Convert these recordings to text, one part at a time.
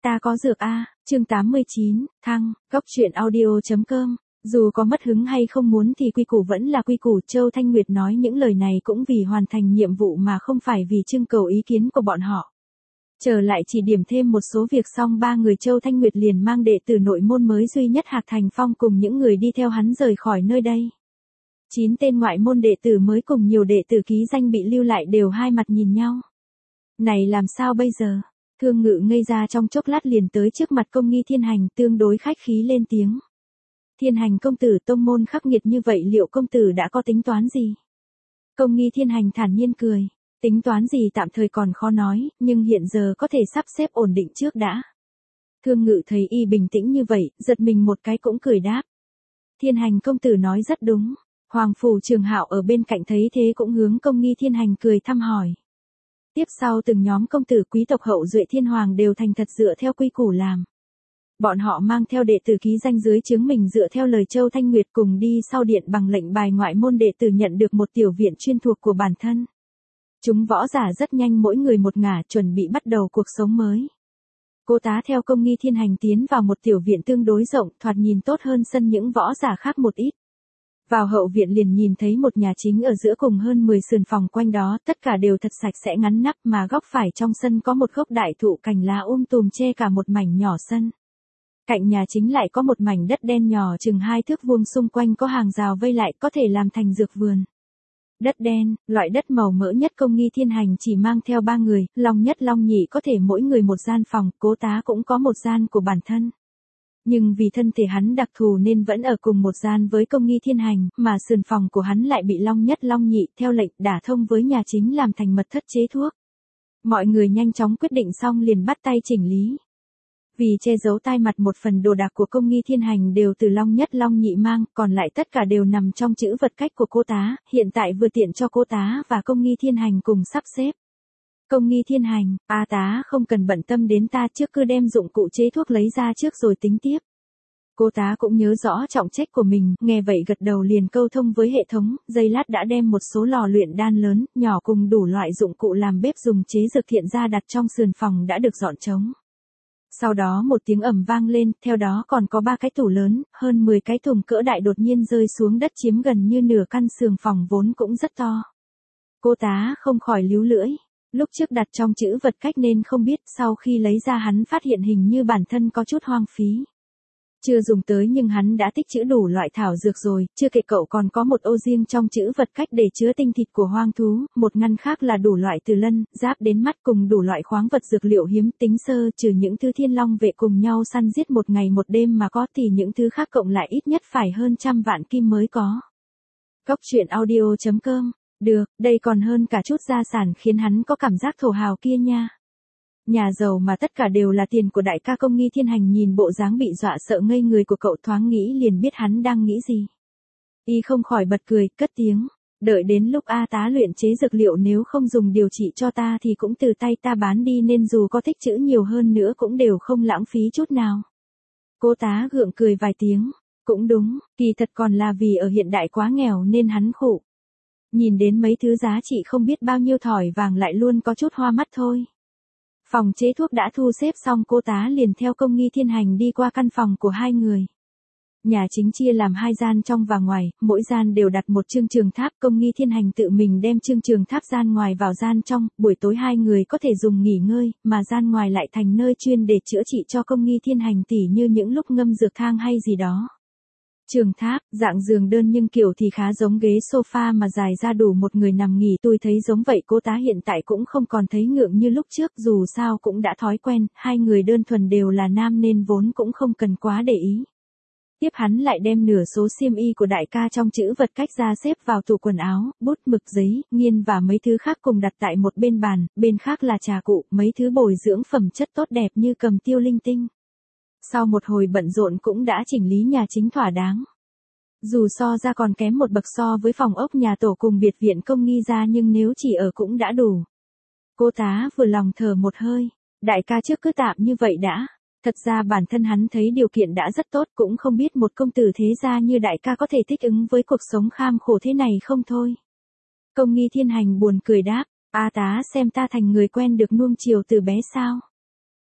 Ta có dược a, chương 89, thăng, góc truyện audio.com. Dù có mất hứng hay không muốn thì quy củ vẫn là quy củ. Châu Thanh Nguyệt nói những lời này cũng vì hoàn thành nhiệm vụ mà không phải vì trưng cầu ý kiến của bọn họ. Trở lại chỉ điểm thêm một số việc xong, ba người Châu Thanh Nguyệt liền mang đệ tử nội môn mới duy nhất Hạc Thành Phong cùng những người đi theo hắn rời khỏi nơi đây. 9 tên ngoại môn đệ tử mới cùng nhiều đệ tử ký danh bị lưu lại đều hai mặt nhìn nhau. Này làm sao bây giờ? Thương Ngự ngây ra trong chốc lát liền tới trước mặt Công Nghi Thiên Hành tương đối khách khí lên tiếng. Thiên Hành công tử, tông môn khắc nghiệt như vậy liệu công tử đã có tính toán gì? Công Nghi Thiên Hành thản nhiên cười. Tính toán gì tạm thời còn khó nói, nhưng hiện giờ có thể sắp xếp ổn định trước đã. Thương Ngự thấy y bình tĩnh như vậy, giật mình một cái cũng cười đáp. Thiên Hành công tử nói rất đúng. Hoàng phủ Trường Hạo ở bên cạnh thấy thế cũng hướng Công Nghi Thiên Hành cười thăm hỏi. Tiếp sau từng nhóm công tử quý tộc hậu duệ thiên hoàng đều thành thật dựa theo quy củ làm. Bọn họ mang theo đệ tử ký danh dưới chứng mình dựa theo lời Châu Thanh Nguyệt cùng đi sau điện bằng lệnh bài ngoại môn đệ tử nhận được một tiểu viện chuyên thuộc của bản thân. Chúng võ giả rất nhanh mỗi người một ngả chuẩn bị bắt đầu cuộc sống mới. Cô tá theo Công Nghi Thiên Hành tiến vào một tiểu viện tương đối rộng, thoạt nhìn tốt hơn sân những võ giả khác một ít. Vào hậu viện liền nhìn thấy một nhà chính ở giữa cùng hơn 10 sườn phòng quanh đó, tất cả đều thật sạch sẽ ngắn nắp, mà góc phải trong sân có một gốc đại thụ cành lá tùm che cả một mảnh nhỏ sân. Cạnh nhà chính lại có một mảnh đất đen nhỏ chừng 2 thước vuông, xung quanh có hàng rào vây lại, có thể làm thành dược vườn. Đất đen, loại đất màu mỡ nhất Công Nghi Thiên Hành chỉ mang theo 3 người, Long Nhất Long Nhị có thể mỗi người một gian phòng, Cố Tá cũng có một gian của bản thân. Nhưng vì thân thể hắn đặc thù nên vẫn ở cùng một gian với Công Nghi Thiên Hành, mà sườn phòng của hắn lại bị Long Nhất Long Nhị theo lệnh đả thông với nhà chính làm thành mật thất chế thuốc. Mọi người nhanh chóng quyết định xong liền bắt tay chỉnh lý. Vì che giấu tai mặt, một phần đồ đạc của Công Nghi Thiên Hành đều từ Long Nhất Long Nhị mang, còn lại tất cả đều nằm trong trữ vật cách của Cô Tá, hiện tại vừa tiện cho Cô Tá và Công Nghi Thiên Hành cùng sắp xếp. Công Nghi Thiên Hành, A tá không cần bận tâm đến ta, trước cứ đem dụng cụ chế thuốc lấy ra trước rồi tính tiếp. Cô Tá cũng nhớ rõ trọng trách của mình, nghe vậy gật đầu liền câu thông với hệ thống, giây lát đã đem một số lò luyện đan lớn, nhỏ cùng đủ loại dụng cụ làm bếp dùng chế dược thiện ra đặt trong sườn phòng đã được dọn trống. Sau đó một tiếng ầm vang lên, theo đó còn có 3 cái tủ lớn, hơn 10 cái thùng cỡ đại đột nhiên rơi xuống đất chiếm gần như nửa căn sườn phòng vốn cũng rất to. Cô Tá không khỏi líu lưỡi. Lúc trước đặt trong trữ vật cách nên không biết, sau khi lấy ra hắn phát hiện hình như bản thân có chút hoang phí. Chưa dùng tới nhưng hắn đã tích trữ đủ loại thảo dược rồi, chưa kể cậu còn có một ô riêng trong trữ vật cách để chứa tinh thịt của hoang thú, một ngăn khác là đủ loại từ lân, giáp đến mắt cùng đủ loại khoáng vật dược liệu hiếm tính sơ, trừ những thứ thiên long vệ cùng nhau săn giết một ngày một đêm mà có thì những thứ khác cộng lại ít nhất phải hơn 100 vạn kim mới có. Góc truyện audio.com. Được, đây còn hơn cả chút gia sản khiến hắn có cảm giác thổ hào kia nha. Nhà giàu mà tất cả đều là tiền của đại ca Công Nghi Thiên Hành nhìn bộ dáng bị dọa sợ ngây người của cậu thoáng nghĩ liền biết hắn đang nghĩ gì. Y không khỏi bật cười, cất tiếng. Đợi đến lúc A tá luyện chế dược liệu nếu không dùng điều trị cho ta thì cũng từ tay ta bán đi, nên dù có tích trữ nhiều hơn nữa cũng đều không lãng phí chút nào. Cô Tá gượng cười vài tiếng. Cũng đúng, kỳ thật còn là vì ở hiện đại quá nghèo nên hắn khổ. Nhìn đến mấy thứ giá trị không biết bao nhiêu thỏi vàng lại luôn có chút hoa mắt thôi. Phòng chế thuốc đã thu xếp xong, Cô Tá liền theo Công Nghi Thiên Hành đi qua căn phòng của hai người. Nhà chính chia làm 2 gian trong và ngoài, mỗi gian đều đặt một chương trường tháp. Công Nghi Thiên Hành tự mình đem chương trường tháp gian ngoài vào gian trong, buổi tối hai người có thể dùng nghỉ ngơi, mà gian ngoài lại thành nơi chuyên để chữa trị cho Công Nghi Thiên Hành, tỉ như những lúc ngâm dược thang hay gì đó. Trường tháp, dạng giường đơn nhưng kiểu thì khá giống ghế sofa mà dài ra đủ một người nằm nghỉ, tôi thấy giống vậy. Cô Tá hiện tại cũng không còn thấy ngượng như lúc trước, dù sao cũng đã thói quen, hai người đơn thuần đều là nam nên vốn cũng không cần quá để ý. Tiếp hắn lại đem nửa số xiêm y của đại ca trong trữ vật cách ra xếp vào tủ quần áo, bút mực giấy, nghiên và mấy thứ khác cùng đặt tại một bên bàn, bên khác là trà cụ, mấy thứ bồi dưỡng phẩm chất tốt đẹp như cầm tiêu linh tinh. Sau một hồi bận rộn cũng đã chỉnh lý nhà chính thỏa đáng. Dù so ra còn kém một bậc so với phòng ốc nhà tổ cùng biệt viện Công Nghi ra, nhưng nếu chỉ ở cũng đã đủ. Cô Tá vừa lòng thở một hơi, đại ca trước cứ tạm như vậy đã. Thật ra bản thân hắn thấy điều kiện đã rất tốt, cũng không biết một công tử thế gia như đại ca có thể thích ứng với cuộc sống kham khổ thế này không thôi. Công Nghi Thiên Hành buồn cười đáp, A tá xem ta thành người quen được nuông chiều từ bé sao.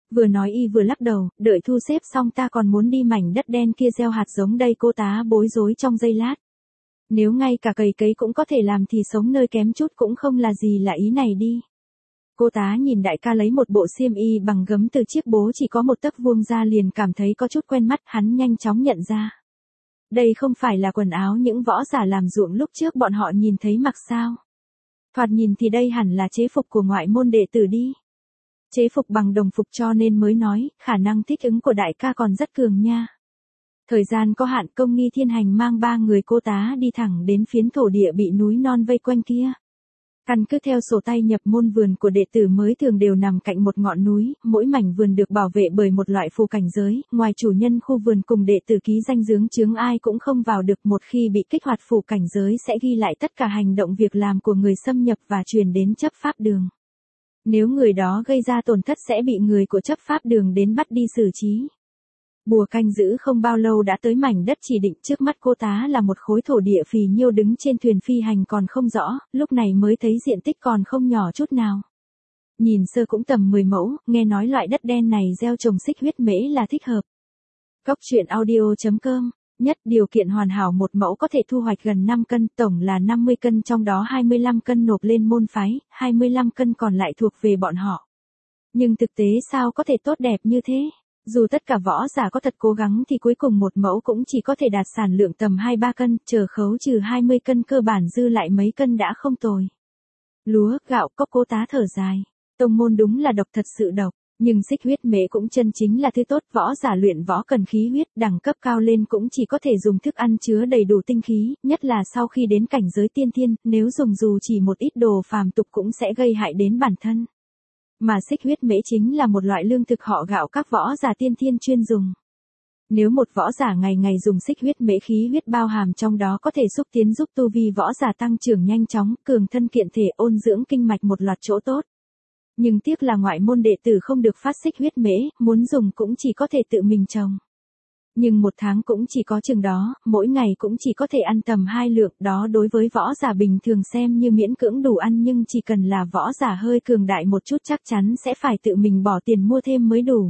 Vừa nói y vừa lắc đầu, đợi thu xếp xong ta còn muốn đi mảnh đất đen kia gieo hạt giống đây. Cô tá bối rối trong giây lát. Nếu ngay cả cày cấy cũng có thể làm thì sống nơi kém chút cũng không là gì là ý này đi. Cô tá nhìn đại ca lấy một bộ xiêm y bằng gấm từ chiếc bố chỉ có một tấc vuông ra liền cảm thấy có chút quen mắt, hắn nhanh chóng nhận ra. Đây không phải là quần áo những võ giả làm ruộng lúc trước bọn họ nhìn thấy mặc sao. Thoạt nhìn thì đây hẳn là chế phục của ngoại môn đệ tử đi. Chế phục bằng đồng phục cho nên mới nói, khả năng thích ứng của đại ca còn rất cường nha. Thời gian có hạn, Công Nghi Thiên Hành mang 3 người cô tá đi thẳng đến phiến thổ địa bị núi non vây quanh kia. Căn cứ theo sổ tay nhập môn, vườn của đệ tử mới thường đều nằm cạnh một ngọn núi, mỗi mảnh vườn được bảo vệ bởi một loại phù cảnh giới, ngoài chủ nhân khu vườn cùng đệ tử ký danh dướng chướng ai cũng không vào được. Một khi bị kích hoạt phù cảnh giới sẽ ghi lại tất cả hành động việc làm của người xâm nhập và truyền đến chấp pháp đường. Nếu người đó gây ra tổn thất sẽ bị người của chấp pháp đường đến bắt đi xử trí. Bùa canh giữ không bao lâu đã tới mảnh đất chỉ định, trước mắt cô tá là một khối thổ địa phì nhiêu đứng trên thuyền phi hành còn không rõ, lúc này mới thấy diện tích còn không nhỏ chút nào. Nhìn sơ cũng tầm 10 mẫu, nghe nói loại đất đen này gieo trồng xích huyết mễ là thích hợp. Góc truyện audio.com, nhất điều kiện hoàn hảo một mẫu có thể thu hoạch gần 5 cân, tổng là 50 cân trong đó 25 cân nộp lên môn phái, 25 cân còn lại thuộc về bọn họ. Nhưng thực tế sao có thể tốt đẹp như thế? Dù tất cả võ giả có thật cố gắng thì cuối cùng một mẫu cũng chỉ có thể đạt sản lượng tầm 2-3 cân, chờ khấu trừ 20 cân cơ bản dư lại mấy cân đã không tồi. Lúa, gạo, cốc. Cô tá thở dài. Tông môn đúng là độc, thật sự độc, nhưng xích huyết mễ cũng chân chính là thứ tốt, võ giả luyện võ cần khí huyết, đẳng cấp cao lên cũng chỉ có thể dùng thức ăn chứa đầy đủ tinh khí, nhất là sau khi đến cảnh giới tiên thiên, nếu dùng dù chỉ một ít đồ phàm tục cũng sẽ gây hại đến bản thân. Mà xích huyết mễ chính là một loại lương thực họ gạo các võ giả tiên thiên chuyên dùng. Nếu một võ giả ngày ngày dùng xích huyết mễ, khí huyết bao hàm trong đó có thể xúc tiến giúp tu vi võ giả tăng trưởng nhanh chóng, cường thân kiện thể, ôn dưỡng kinh mạch, một loạt chỗ tốt. Nhưng tiếc là ngoại môn đệ tử không được phát xích huyết mễ, muốn dùng cũng chỉ có thể tự mình trồng. Nhưng một tháng cũng chỉ có chừng đó, mỗi ngày cũng chỉ có thể ăn tầm 2 lượng, đó đối với võ giả bình thường xem như miễn cưỡng đủ ăn, nhưng chỉ cần là võ giả hơi cường đại một chút chắc chắn sẽ phải tự mình bỏ tiền mua thêm mới đủ.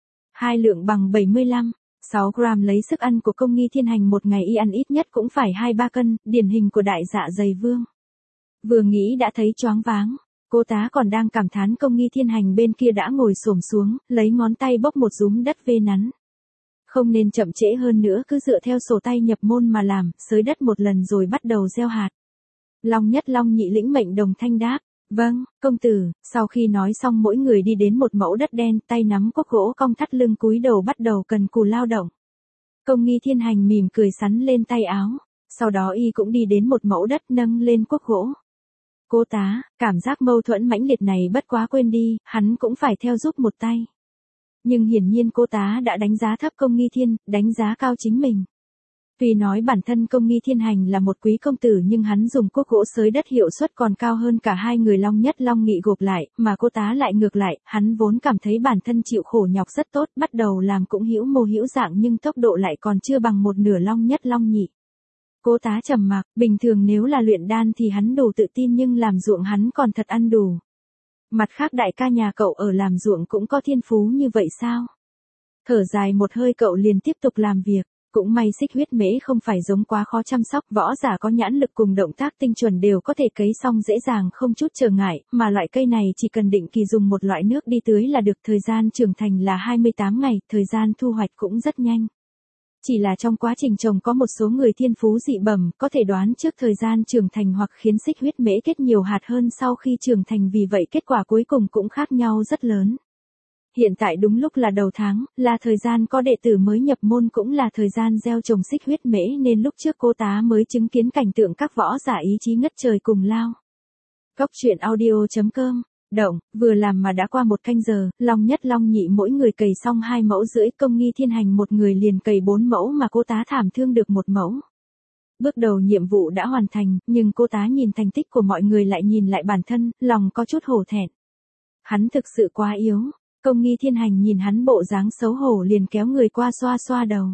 2 lượng bằng 75,6 gram, lấy sức ăn của Công Nghi Thiên Hành một ngày y ăn ít nhất cũng phải 2-3 cân, điển hình của đại dạ dày vương. Vừa nghĩ đã thấy choáng váng. Cô tá còn đang cảm thán, Công Nghi Thiên Hành bên kia đã ngồi xổm xuống, lấy ngón tay bốc một dúm đất vê nắn. Không nên chậm trễ hơn nữa, cứ dựa theo sổ tay nhập môn mà làm, xới đất một lần rồi bắt đầu gieo hạt. Long Nhất Long Nhị lĩnh mệnh đồng thanh đáp. Vâng, công tử. Sau khi nói xong mỗi người đi đến một mẫu đất đen, tay nắm cuốc gỗ cong thắt lưng cúi đầu bắt đầu cần cù lao động. Công Nghi Thiên Hành mỉm cười sắn lên tay áo. Sau đó y cũng đi đến một mẫu đất nâng lên cuốc gỗ. Cô tá, cảm giác mâu thuẫn mãnh liệt này bất quá quên đi, hắn cũng phải theo giúp một tay. Nhưng hiển nhiên cô tá đã đánh giá thấp Công Nghi Thiên, đánh giá cao chính mình. Tuy nói bản thân Công Nghi Thiên Hành là một quý công tử nhưng hắn dùng cuốc gỗ xới đất hiệu suất còn cao hơn cả hai người Long Nhất Long Nghị gộp lại, mà cô tá lại ngược lại, hắn vốn cảm thấy bản thân chịu khổ nhọc rất tốt, bắt đầu làm cũng hữu mô hữu dạng nhưng tốc độ lại còn chưa bằng một nửa Long Nhất Long Nhị. Cô tá trầm mặc, bình thường nếu là luyện đan thì hắn đủ tự tin nhưng làm ruộng hắn còn thật ăn đủ. Mặt khác đại ca nhà cậu ở làm ruộng cũng có thiên phú như vậy sao? Thở dài một hơi cậu liền tiếp tục làm việc. Cũng may xích huyết mễ không phải giống quá khó chăm sóc, võ giả có nhãn lực cùng động tác tinh chuẩn đều có thể cấy xong dễ dàng không chút trở ngại, mà loại cây này chỉ cần định kỳ dùng một loại nước đi tưới là được, thời gian trưởng thành là 28 ngày, thời gian thu hoạch cũng rất nhanh. Chỉ là trong quá trình trồng có một số người thiên phú dị bẩm, có thể đoán trước thời gian trưởng thành hoặc khiến xích huyết mễ kết nhiều hạt hơn sau khi trưởng thành, vì vậy kết quả cuối cùng cũng khác nhau rất lớn. Hiện tại đúng lúc là đầu tháng, là thời gian có đệ tử mới nhập môn cũng là thời gian gieo trồng xích huyết mễ nên lúc trước cô tá mới chứng kiến cảnh tượng các võ giả ý chí ngất trời cùng lao. Góc truyện audio.com, động, vừa làm mà đã qua 1 canh giờ, Long Nhất Long Nhị mỗi người cày xong 2,5 mẫu, Công Nghi Thiên Hành một người liền cày 4 mẫu mà cô tá thảm thương được 1 mẫu. Bước đầu nhiệm vụ đã hoàn thành, nhưng cô tá nhìn thành tích của mọi người lại nhìn lại bản thân, lòng có chút hổ thẹn. Hắn thực sự quá yếu. Công Nghi Thiên Hành nhìn hắn bộ dáng xấu hổ liền kéo người qua xoa xoa đầu.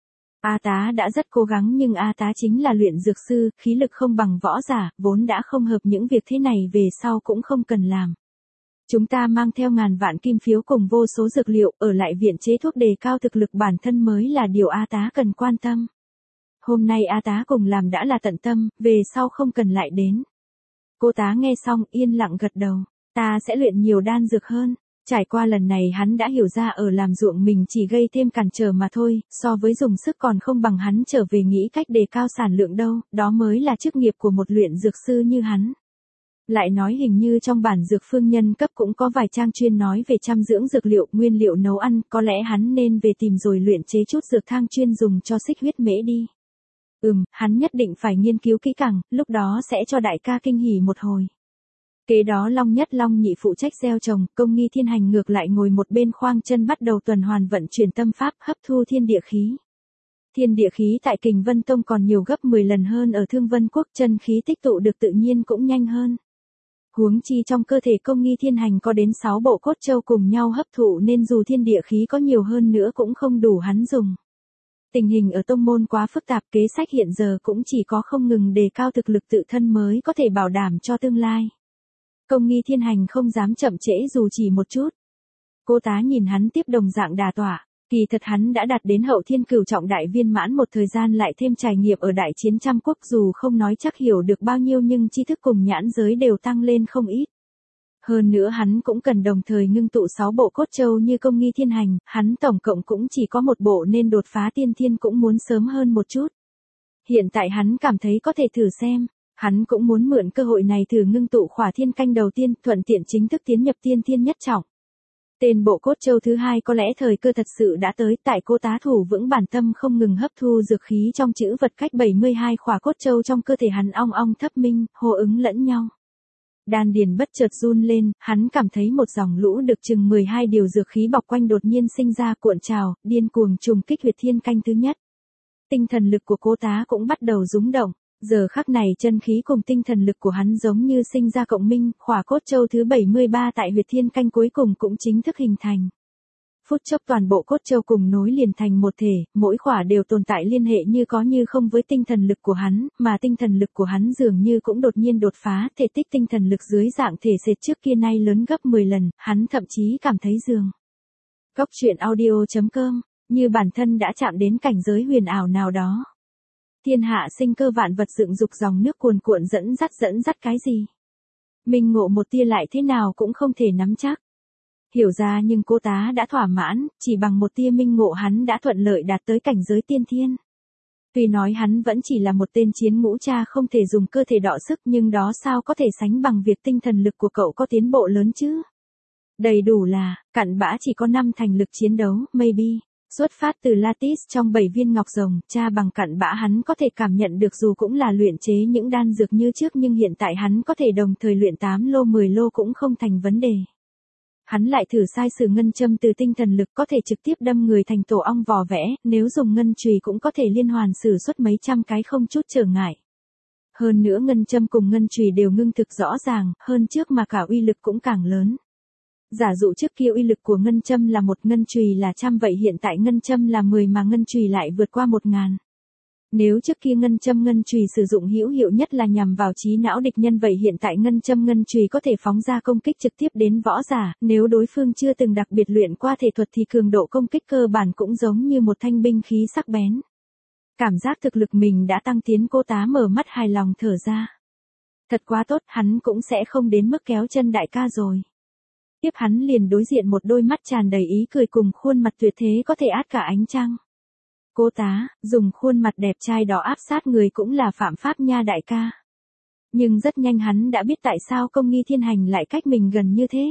A tá đã rất cố gắng nhưng A tá chính là luyện dược sư, khí lực không bằng võ giả, vốn đã không hợp những việc thế này về sau cũng không cần làm. Chúng ta mang theo ngàn vạn kim phiếu cùng vô số dược liệu, ở lại viện chế thuốc đề cao thực lực bản thân mới là điều A tá cần quan tâm. Hôm nay A tá cùng làm đã là tận tâm, về sau không cần lại đến. Cô tá nghe xong yên lặng gật đầu, ta sẽ luyện nhiều đan dược hơn. Trải qua lần này hắn đã hiểu ra ở làm ruộng mình chỉ gây thêm cản trở mà thôi, so với dùng sức còn không bằng hắn trở về nghĩ cách đề cao sản lượng đâu, đó mới là chức nghiệp của một luyện dược sư như hắn. Lại nói hình như trong bản dược phương nhân cấp cũng có vài trang chuyên nói về chăm dưỡng dược liệu, nguyên liệu nấu ăn, có lẽ hắn nên về tìm rồi luyện chế chút dược thang chuyên dùng cho xích huyết mễ đi. Hắn nhất định phải nghiên cứu kỹ càng, lúc đó sẽ cho đại ca kinh hỉ một hồi. Kế đó Long Nhất Long Nhị phụ trách gieo trồng, Công Nghi Thiên Hành ngược lại ngồi một bên khoang chân bắt đầu tuần hoàn vận chuyển tâm pháp, hấp thu thiên địa khí. Thiên địa khí tại Kình Vân Tông còn nhiều gấp 10 lần hơn ở Thương Vân Quốc, chân khí tích tụ được tự nhiên cũng nhanh hơn. Huống chi trong cơ thể Công Nghi Thiên Hành có đến 6 bộ cốt châu cùng nhau hấp thụ nên dù thiên địa khí có nhiều hơn nữa cũng không đủ hắn dùng. Tình hình ở tông môn quá phức tạp, kế sách hiện giờ cũng chỉ có không ngừng đề cao thực lực tự thân mới có thể bảo đảm cho tương lai. Công Nghi Thiên Hành không dám chậm trễ dù chỉ một chút. Cô tá nhìn hắn tiếp đồng dạng đà tỏa, kỳ thật hắn đã đạt đến hậu thiên cửu trọng đại viên mãn, một thời gian lại thêm trải nghiệm ở đại chiến trăm quốc, dù không nói chắc hiểu được bao nhiêu nhưng tri thức cùng nhãn giới đều tăng lên không ít. Hơn nữa hắn cũng cần đồng thời ngưng tụ 6 bộ cốt châu như Công Nghi Thiên Hành, hắn tổng cộng cũng chỉ có một bộ nên đột phá tiên thiên cũng muốn sớm hơn một chút. Hiện tại hắn cảm thấy có thể thử xem, hắn cũng muốn mượn cơ hội này thử ngưng tụ Khỏa Thiên Canh đầu tiên, thuận tiện chính thức tiến nhập tiên thiên nhất trọng. Tên bộ cốt châu thứ hai có lẽ thời cơ thật sự đã tới, tại cô tá thủ vững bản tâm không ngừng hấp thu dược khí trong chữ vật cách 72 khỏa cốt châu trong cơ thể hắn ong ong thấp minh, hô ứng lẫn nhau. Đan điền bất chợt run lên, hắn cảm thấy một dòng lũ được chừng 12 điều dược khí bọc quanh đột nhiên sinh ra cuộn trào, điên cuồng trùng kích huyệt thiên canh thứ nhất. Tinh thần lực của cô tá cũng bắt đầu rúng động, giờ khắc này chân khí cùng tinh thần lực của hắn giống như sinh ra cộng minh, khỏa cốt châu thứ 73 tại huyệt thiên canh cuối cùng cũng chính thức hình thành. Phút chốc toàn bộ cốt châu cùng nối liền thành một thể, mỗi khỏa đều tồn tại liên hệ như có như không với tinh thần lực của hắn, mà tinh thần lực của hắn dường như cũng đột nhiên đột phá, thể tích tinh thần lực dưới dạng thể sệt trước kia nay lớn gấp 10 lần, hắn thậm chí cảm thấy dường. Góc truyện audio.com, như bản thân đã chạm đến cảnh giới huyền ảo nào đó. Thiên hạ sinh cơ vạn vật dựng dục dòng nước cuồn cuộn dẫn dắt cái gì? Minh ngộ một tia lại thế nào cũng không thể nắm chắc. Hiểu ra nhưng cô tá đã thỏa mãn, chỉ bằng một tia minh ngộ hắn đã thuận lợi đạt tới cảnh giới tiên thiên. Tuy nói hắn vẫn chỉ là một tên chiến ngũ cha không thể dùng cơ thể đọ sức nhưng đó sao có thể sánh bằng việc tinh thần lực của cậu có tiến bộ lớn chứ? Đầy đủ là, cặn bã chỉ có 5 thành lực chiến đấu, maybe. Xuất phát từ Lattice trong 7 viên ngọc rồng, cha bằng cặn bã hắn có thể cảm nhận được dù cũng là luyện chế những đan dược như trước nhưng hiện tại hắn có thể đồng thời luyện 8 lô 10 lô cũng không thành vấn đề. Hắn lại thử sai sử ngân châm từ tinh thần lực có thể trực tiếp đâm người thành tổ ong vò vẽ, nếu dùng ngân chùy cũng có thể liên hoàn sử xuất mấy trăm cái không chút trở ngại. Hơn nữa ngân châm cùng ngân chùy đều ngưng thực rõ ràng, hơn trước mà cả uy lực cũng càng lớn. Giả dụ trước kia uy lực của ngân châm là 1, ngân chùy là 100 vậy hiện tại ngân châm là 10 mà ngân chùy lại vượt qua 1000. Nếu trước kia ngân châm ngân chùy sử dụng hữu hiệu nhất là nhằm vào trí não địch nhân vậy hiện tại ngân châm ngân chùy có thể phóng ra công kích trực tiếp đến võ giả, nếu đối phương chưa từng đặc biệt luyện qua thể thuật thì cường độ công kích cơ bản cũng giống như một thanh binh khí sắc bén. Cảm giác thực lực mình đã tăng tiến, cô tá mở mắt hài lòng thở ra. Thật quá tốt, hắn cũng sẽ không đến mức kéo chân đại ca rồi. Tiếp hắn liền đối diện một đôi mắt tràn đầy ý cười cùng khuôn mặt tuyệt thế có thể át cả ánh trăng. Cô tá, dùng khuôn mặt đẹp trai đó áp sát người cũng là phạm pháp nha đại ca. Nhưng rất nhanh hắn đã biết tại sao Công Nghi Thiên Hành lại cách mình gần như thế.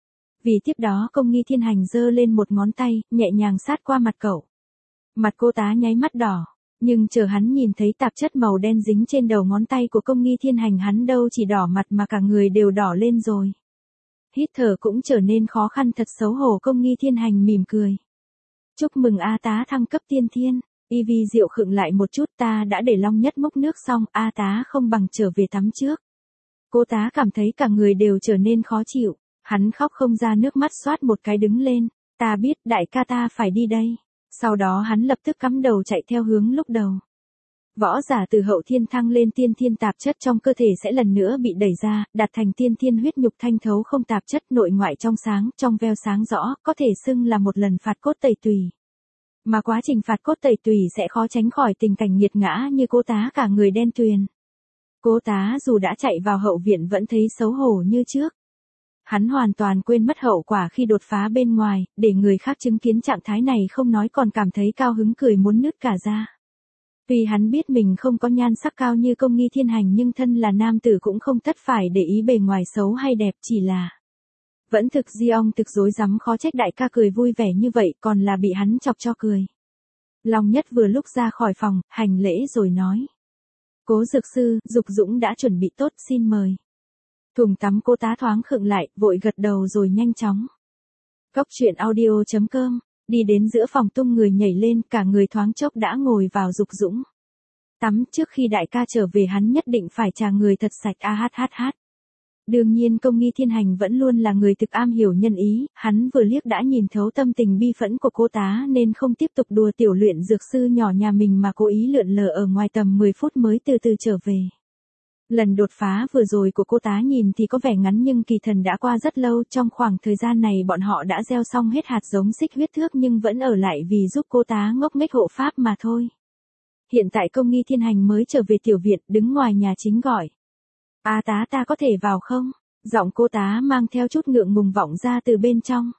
Vì tiếp đó Công Nghi Thiên Hành giơ lên một ngón tay, nhẹ nhàng sát qua mặt cậu. Mặt cô tá nháy mắt đỏ, nhưng chờ hắn nhìn thấy tạp chất màu đen dính trên đầu ngón tay của Công Nghi Thiên Hành hắn đâu chỉ đỏ mặt mà cả người đều đỏ lên rồi. Hít thở cũng trở nên khó khăn thật xấu hổ. Công Nghi Thiên Hành mỉm cười. Chúc mừng A tá thăng cấp tiên thiên. Y Diệu khựng lại một chút, ta đã để Long Nhất múc nước xong, A tá không bằng trở về tắm trước. Cô tá cảm thấy cả người đều trở nên khó chịu, hắn khóc không ra nước mắt xoát một cái đứng lên, ta biết đại ca ta phải đi đây. Sau đó hắn lập tức cắm đầu chạy theo hướng lúc đầu. Võ giả từ hậu thiên thăng lên tiên thiên tạp chất trong cơ thể sẽ lần nữa bị đẩy ra, đạt thành tiên thiên huyết nhục thanh thấu không tạp chất, nội ngoại trong sáng, trong veo sáng rõ, có thể xưng là một lần phạt cốt tẩy tùy. Mà quá trình phạt cốt tẩy tùy sẽ khó tránh khỏi tình cảnh nghiệt ngã như Cố Tá cả người đen tuyền. Cố Tá dù đã chạy vào hậu viện vẫn thấy xấu hổ như trước. Hắn hoàn toàn quên mất hậu quả khi đột phá bên ngoài, để người khác chứng kiến trạng thái này không nói còn cảm thấy cao hứng cười muốn nứt cả ra. Vì hắn biết mình không có nhan sắc cao như Công Nghi Thiên Hành nhưng thân là nam tử cũng không tất phải để ý bề ngoài xấu hay đẹp, chỉ là vẫn thực Diong thực dối rắm khó trách đại ca cười vui vẻ như vậy còn là bị hắn chọc cho cười. Long Nhất vừa lúc ra khỏi phòng, hành lễ rồi nói. Cố dược sư, Dục Dũng đã chuẩn bị tốt, xin mời. Thùng tắm Cố Tá thoáng khựng lại, vội gật đầu rồi nhanh chóng. Góc truyện audio.com, đi đến giữa phòng tung người nhảy lên, cả người thoáng chốc đã ngồi vào Dục Dũng. Tắm trước khi đại ca trở về hắn nhất định phải trà người thật sạch hát. Đương nhiên Công Nghi Thiên Hành vẫn luôn là người thực am hiểu nhân ý, hắn vừa liếc đã nhìn thấu tâm tình bi phẫn của Cố Tá nên không tiếp tục đùa tiểu luyện dược sư nhỏ nhà mình mà cố ý lượn lờ ở ngoài tầm 10 phút mới từ từ trở về. Lần đột phá vừa rồi của Cố Tá nhìn thì có vẻ ngắn nhưng kỳ thần đã qua rất lâu, trong khoảng thời gian này bọn họ đã gieo xong hết hạt giống xích huyết thước nhưng vẫn ở lại vì giúp Cố Tá ngốc nghếch hộ pháp mà thôi. Hiện tại Công Nghi Thiên Hành mới trở về tiểu viện, đứng ngoài nhà chính gọi. A Tá, ta có thể vào không? Giọng Cố Tá mang theo chút ngượng ngùng vọng ra từ bên trong.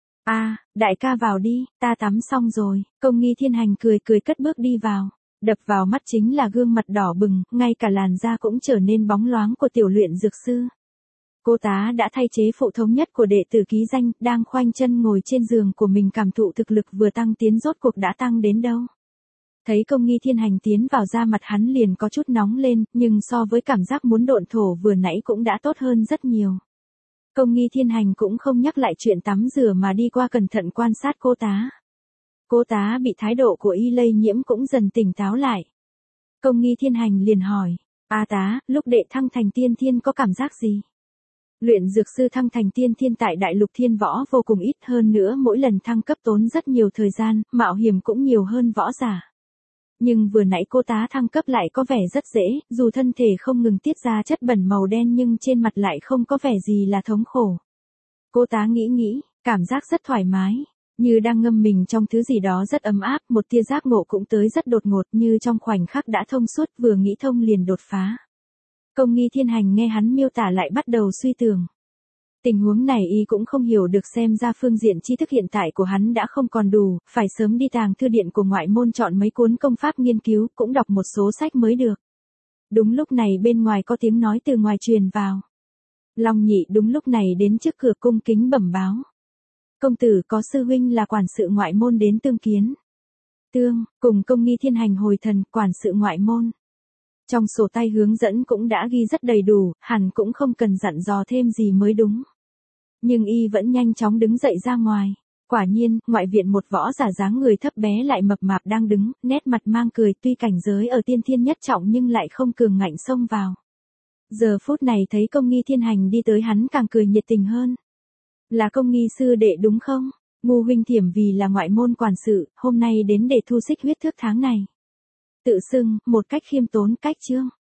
Đại ca vào đi, ta tắm xong rồi. Công Nghi Thiên Hành cười cất bước đi vào. Đập vào mắt chính là gương mặt đỏ bừng, ngay cả làn da cũng trở nên bóng loáng của tiểu luyện dược sư. Cố Tá đã thay chế phụ thống nhất của đệ tử ký danh, đang khoanh chân ngồi trên giường của mình cảm thụ thực lực vừa tăng tiến rốt cuộc đã tăng đến đâu. Thấy Công Nghi Thiên Hành tiến vào da mặt hắn liền có chút nóng lên, nhưng so với cảm giác muốn độn thổ vừa nãy cũng đã tốt hơn rất nhiều. Công Nghi Thiên Hành cũng không nhắc lại chuyện tắm rửa mà đi qua cẩn thận quan sát Cố Tá. Cố Tá bị thái độ của y lây nhiễm cũng dần tỉnh táo lại. Công Nghi Thiên Hành liền hỏi, A Tá, lúc đệ thăng thành tiên thiên có cảm giác gì? Luyện dược sư thăng thành tiên thiên tại đại lục thiên võ vô cùng ít, hơn nữa mỗi lần thăng cấp tốn rất nhiều thời gian, mạo hiểm cũng nhiều hơn võ giả. Nhưng vừa nãy Cố Tá thăng cấp lại có vẻ rất dễ, dù thân thể không ngừng tiết ra chất bẩn màu đen nhưng trên mặt lại không có vẻ gì là thống khổ. Cố Tá nghĩ, cảm giác rất thoải mái, như đang ngâm mình trong thứ gì đó rất ấm áp, một tia giác ngộ cũng tới rất đột ngột như trong khoảnh khắc đã thông suốt, vừa nghĩ thông liền đột phá. Công Nghi Thiên Hành nghe hắn miêu tả lại bắt đầu suy tưởng. Tình huống này y cũng không hiểu được, xem ra phương diện tri thức hiện tại của hắn đã không còn đủ, phải sớm đi tàng thư điện của ngoại môn chọn mấy cuốn công pháp nghiên cứu, cũng đọc một số sách mới được. Đúng lúc này bên ngoài có tiếng nói từ ngoài truyền vào. Long Nhị đúng lúc này đến trước cửa cung kính bẩm báo. Công tử, có sư huynh là quản sự ngoại môn đến tương kiến. Cùng Công Nghi Thiên Hành hồi thần, quản sự ngoại môn. Trong sổ tay hướng dẫn cũng đã ghi rất đầy đủ, hẳn cũng không cần dặn dò thêm gì mới đúng. Nhưng y vẫn nhanh chóng đứng dậy ra ngoài. Quả nhiên, ngoại viện một võ giả dáng người thấp bé lại mập mạp đang đứng, nét mặt mang cười, tuy cảnh giới ở tiên thiên nhất trọng nhưng lại không cường ngạnh xông vào. Giờ phút này thấy Công Nghi Thiên Hành đi tới hắn càng cười nhiệt tình hơn. Là Công Nghi sư đệ đúng không? Ngu huynh Thiểm vì là ngoại môn quản sự, hôm nay đến để thu xích huyết thước tháng này. Tự xưng, một cách khiêm tốn cách chương.